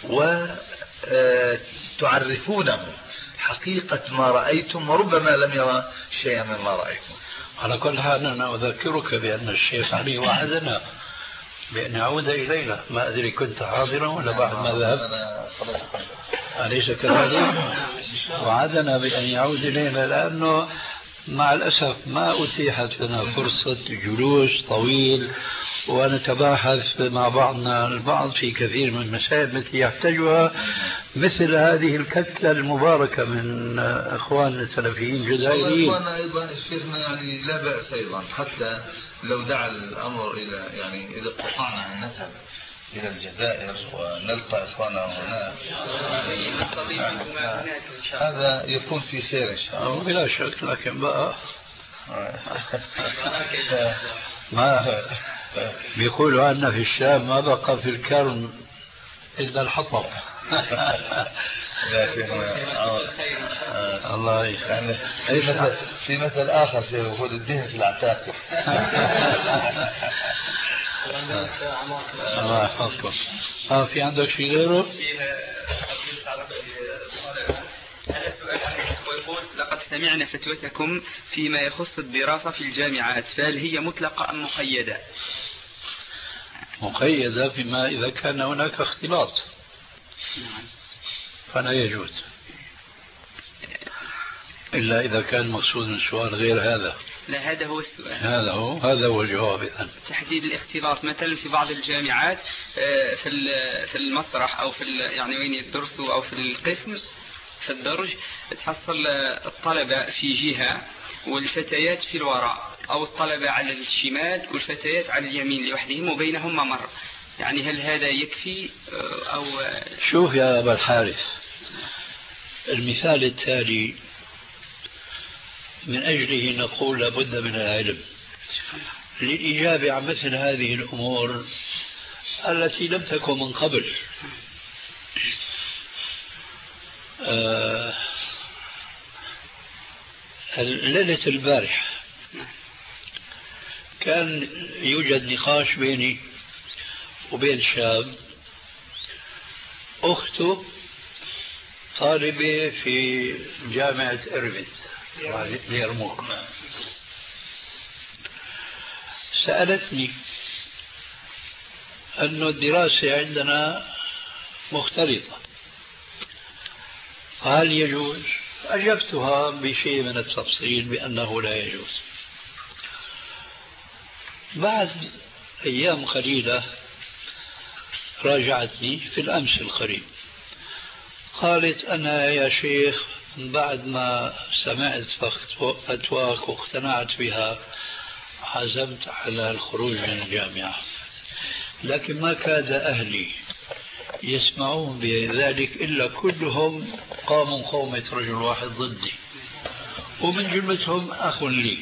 وتعرفونه حقيقة ما رأيتم، وربما لم يرى شيئا مما رأيتم. على كل حال أنا أذكرك بأن الشيخ علي وعدنا بأن يعود إلينا. ما أدري كنت حاضرا ولا بعد ما ذهب؟ أليس كذلك؟ وعدنا بأن يعود إلينا، لأنه مع الأسف ما أتيحت لنا فرصة جلوس طويل ونتباحث مع بعضنا البعض في كثير من المسائل التي يحتاجها مثل هذه الكتلة المباركة من أخواننا السلفيين الجزائريين. وأخواننا أيضا شيخنا يعني لا بأس أيضا، حتى لو دعا الأمر إلى يعني إذا استطعنا أن نذهب إلى الجزائر ونلقى إخواننا هناك هذا يكون في خير إن شاء الله بلا شك. لكن بقى ما بيقولوا أن في الشام ما بقى في الكرم إلا الحطب. لا شيخنا الله يعني في مثل آخر شيء يقول الدين في العتاق. الله يحفظكم. في عندك شيء غيره؟ هذا السؤال ويقول: لقد سمعنا فتوتكم فيما يخص الدراسة في الجامعات، فهل هي مطلقة أم مقيدة؟ مقيدة فيما إذا كان هناك اختلاط فلا يجوز، إلا إذا كان مقصود السؤال غير هذا. لا، هذا هو السؤال. هذا هو الجواب الآن. تحديد الاختلاط مثلا في بعض الجامعات في المسرح أو يعني وين يدرسوا أو في القسم في الدرج تحصل الطلبة في جهة والفتيات في الوراء، أو الطلبة على الشمال والفتيات على اليمين لوحدهم وبينهم ممر، يعني هل هذا يكفي أو؟ شوف يا أبا الحارث، المثال التالي من أجله نقول لابد من العلم للإجابة عن مثل هذه الأمور التي لم تكن من قبل. ليلة البارحة كان يوجد نقاش بيني وبين شاب، أخته طالبة في جامعة إيرفيد اليرموك، سألتني أن الدراسة عندنا مختلطة، هل يجوز؟ أجبتها بشيء من التفصيل بأنه لا يجوز. بعد أيام قليلة راجعتني في الأمس القريب، قالت أنا يا شيخ بعد ما سمعت فتواك واقتنعت بها عزمت على الخروج من الجامعة، لكن ما كاد أهلي يسمعون بذلك إلا كلهم قاموا قومة رجل واحد ضدي، ومن جملتهم أخ لي،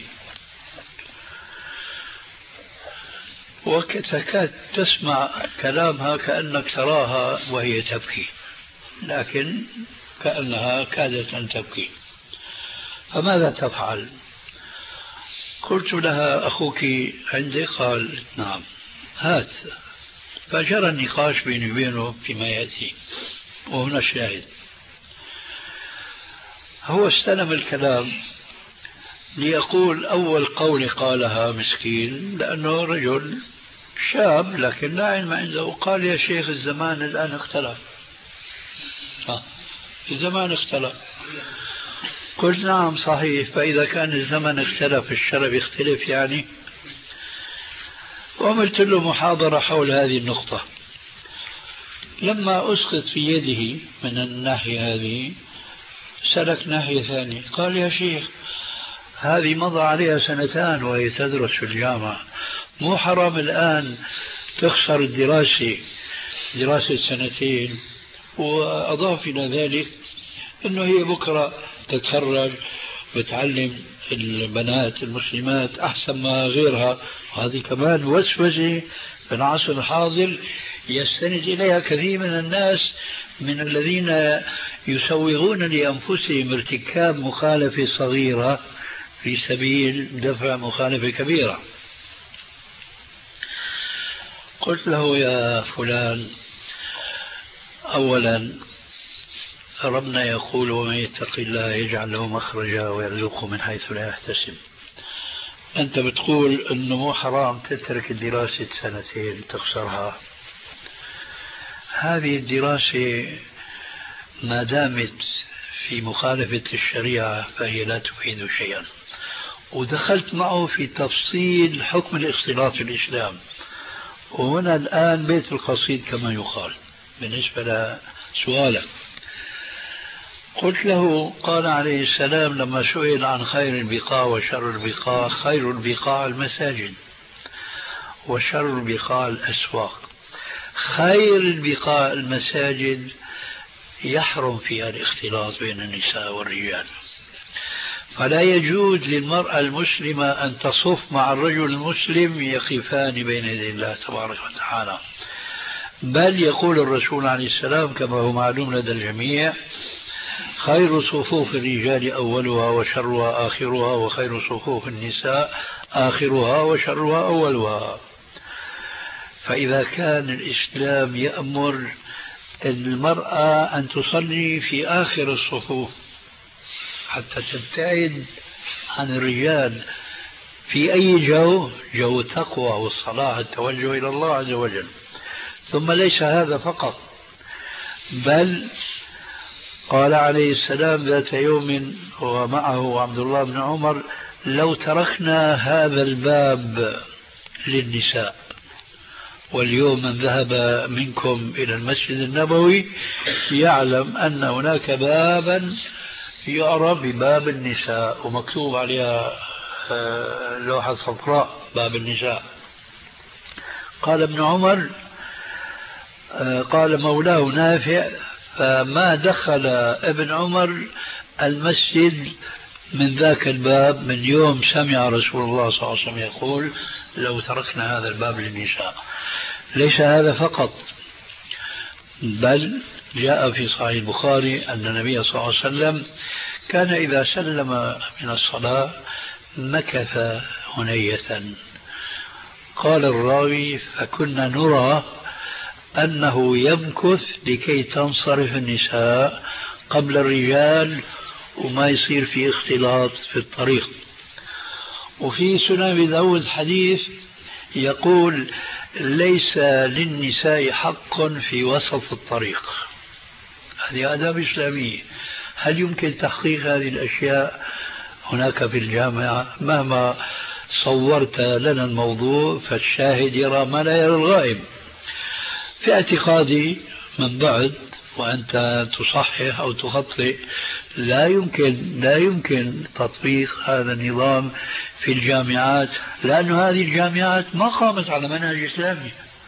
وتكاد تسمع كلامها كأنك تراها وهي تبكي، لكن كأنها كادت أن تبكي. فماذا تفعل؟ قلت لها أخوك عندك؟ قال نعم، هات. فجرى النقاش بيني وبينه فيما يأتي، وهنا الشاهد. هو استلم الكلام ليقول أول قول قالها مسكين لأنه رجل شاب لكن لا علم عنده، قال يا شيخ الزمان الآن اختلف. الزمان اختلف. قلت نعم صحيح، فإذا كان الزمن اختلف الشرب يختلف يعني. وعملت له محاضرة حول هذه النقطة. لما أسقط في يده من الناحية هذه سلك ناحية ثانية، قال يا شيخ هذه مضى عليها 2 وهي تدرس في الجامعة، مو حرام الآن تخسر الدراسة 2 وأضاف إلى ذلك أنه هي بكرة تتخرج وتعلم البنات المسلمات أحسن ما غيرها، وهذه كمان وسوسة في العصر الحاضر يستند إليها كثير من الناس من الذين يسوغون لأنفسهم ارتكاب مخالفة صغيرة في سبيل دفع مخالفة كبيرة. قلت له يا فلان أولا ربنا يقول ومن يتق الله يجعل له مخرجا ويرزقه من حيث لا يحتسب. أنت بتقول أنه مو حرام تترك الدراسة 2 تخسرها. هذه الدراسة ما دامت في مخالفة الشريعة فهي لا تفيد شيئا. ودخلت معه في تفصيل حكم الاختلاط في الإسلام، وهنا الآن بيت القصيد كما يقال بالنسبة لسؤالك. قلت له قال عليه السلام لما سئل عن خير البقاع وشر البقاع: خير البقاع المساجد وشر البقاع الأسواق. خير البقاع المساجد يحرم فيها الاختلاط بين النساء والرجال، فلا يجوز للمرأة المسلمة أن تصف مع الرجل المسلم يقفان بين يدي الله تبارك وتعالى. بل يقول الرسول عليه السلام كما هو معلوم لدى الجميع: خير صفوف الرجال أولها وشرها آخرها، وخير صفوف النساء آخرها وشرها أولها. فإذا كان الإسلام يأمر المرأة أن تصلي في آخر الصفوف حتى تبتعد عن الرجال في أي جو التقوى والصلاح التوجه إلى الله عز وجل. ثم ليس هذا فقط، بل قال عليه السلام ذات يوم ومعه عبد الله بن عمر: لو تركنا هذا الباب للنساء، واليوم من ذهب منكم إلى المسجد النبوي يعلم أن هناك بابا يعرف بباب النساء ومكتوب عليها لوحة صفراء باب النساء. قال ابن عمر قال مولاه نافع: فما دخل ابن عمر المسجد من ذاك الباب من يوم سمع رسول الله صلى الله عليه وسلم يقول: لو تركنا هذا الباب للنساء. ليس هذا فقط، بل جاء في صحيح البخاري أن النبي صلى الله عليه وسلم كان إذا سلم من الصلاة مكث هنية. قال الراوي: فكنا نرى أنه يمكث لكي تنصرف النساء قبل الرجال وما يصير في اختلاط في الطريق. وفي سنن أبي داود حديث يقول: ليس للنساء حق في وسط الطريق. هذه آداب إسلامية. هل يمكن تحقيق هذه الأشياء هناك في الجامعة؟ مهما صورت لنا الموضوع فالشاهد يرى ما لا يرى الغائب. في اعتقادي من بعد، وأنت تصحح أو تخطئ، لا يمكن تطبيق هذا النظام في الجامعات، لأن هذه الجامعات ما قامت على منهج إسلامي.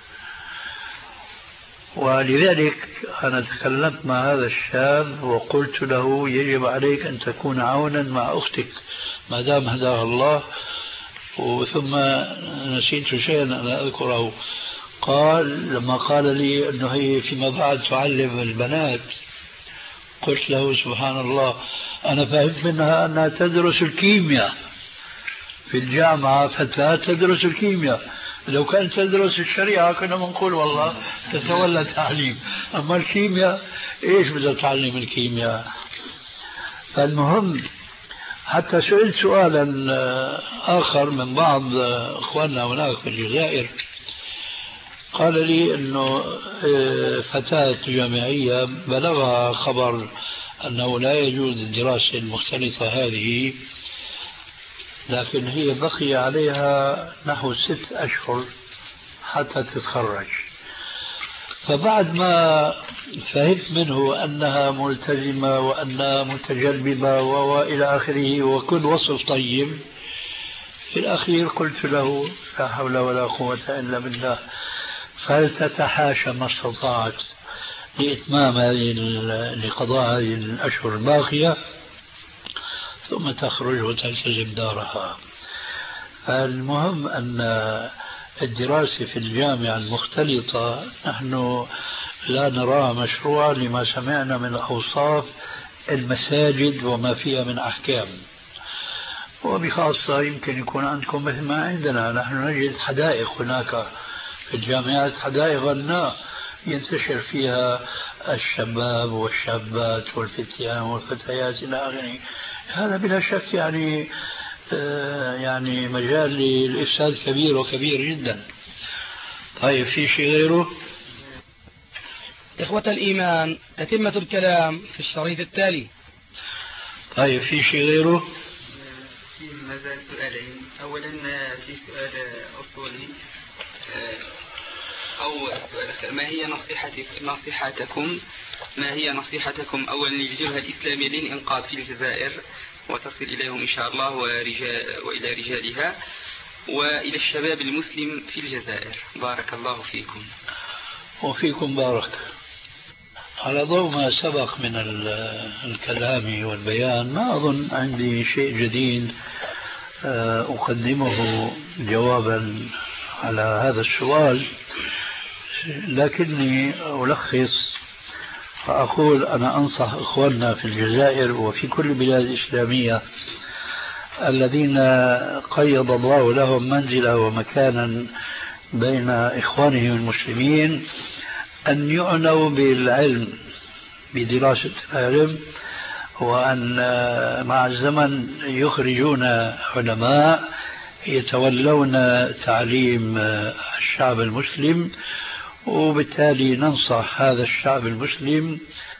ولذلك أنا تكلمت مع هذا الشاب وقلت له: يجب عليك أن تكون عونا مع أختك ما دام هداها الله. ثم نسيت شيئا أنا أذكره. قال لما قال لي أنه هي فيما بعد تعلم البنات، قلت له: سبحان الله، أنا فهمت منها أنها تدرس الكيمياء في الجامعة، فتاة تدرس الكيمياء. لو كانت تدرس الشريعة كنا بنقول والله تتولى تعليم، أما الكيمياء إيش بدها تعلم الكيمياء؟ فالمهم، حتى سئلت سؤالا آخر من بعض أخواننا هناك في الجزائر، قال لي أنه فتاة جامعية بلغها خبر أنه لا يجوز الدراسة المختلطة هذه، لكن هي بقي عليها نحو 6 أشهر حتى تتخرج. فبعد ما فهمت منه أنها ملتزمة وأنها متجلبة وإلى آخره وكل وصف طيب، في الأخير قلت له: لا حول ولا قوة إلا بالله، فلتتحاشى ما استطاعت لإتمام لقضاء هذه الأشهر الباقية ثم تخرج وتلتزم دارها. المهم أن الدراسة في الجامعة المختلطة نحن لا نراها مشروعة لما سمعنا من أوصاف المساجد وما فيها من أحكام، وبخاصة يمكن يكون عندكم مثل ما عندنا. نحن نجد حدائق هناك في الجامعات، حدائق غناء ينتشر فيها الشباب والشابات والفتيان والفتيات إلى آخره. هذا بلا شك يعني مجال للإفساد كبير وكبير جدا. طيب، في شيء غيره؟ إخوة الإيمان، تتمة الكلام في الشريط التالي. طيب، في شيء غيره؟ في ما زال سؤالين. أولا في سؤال أصولي أو السؤال: ما هي نصيحتكم أولا للجبهة الإسلامية للإنقاذ في الجزائر وتصل إليهم إن شاء الله وإلى رجالها، وإلى الشباب المسلم في الجزائر؟ بارك الله فيكم. وفيكم بارك. على ضوء ما سبق من الكلام والبيان، ما أظن عندي شيء جديد أقدمه جوابا على هذا السؤال، لكني ألخص فأقول: أنا أنصح إخواننا في الجزائر وفي كل البلاد الإسلامية الذين قيض الله لهم منزلا ومكانا بين إخوانهم المسلمين أن يعنوا بالعلم، بدراسة العلم، وأن مع الزمن يخرجون علماء يتولون تعليم الشعب المسلم، وبالتالي ننصح هذا الشعب المسلم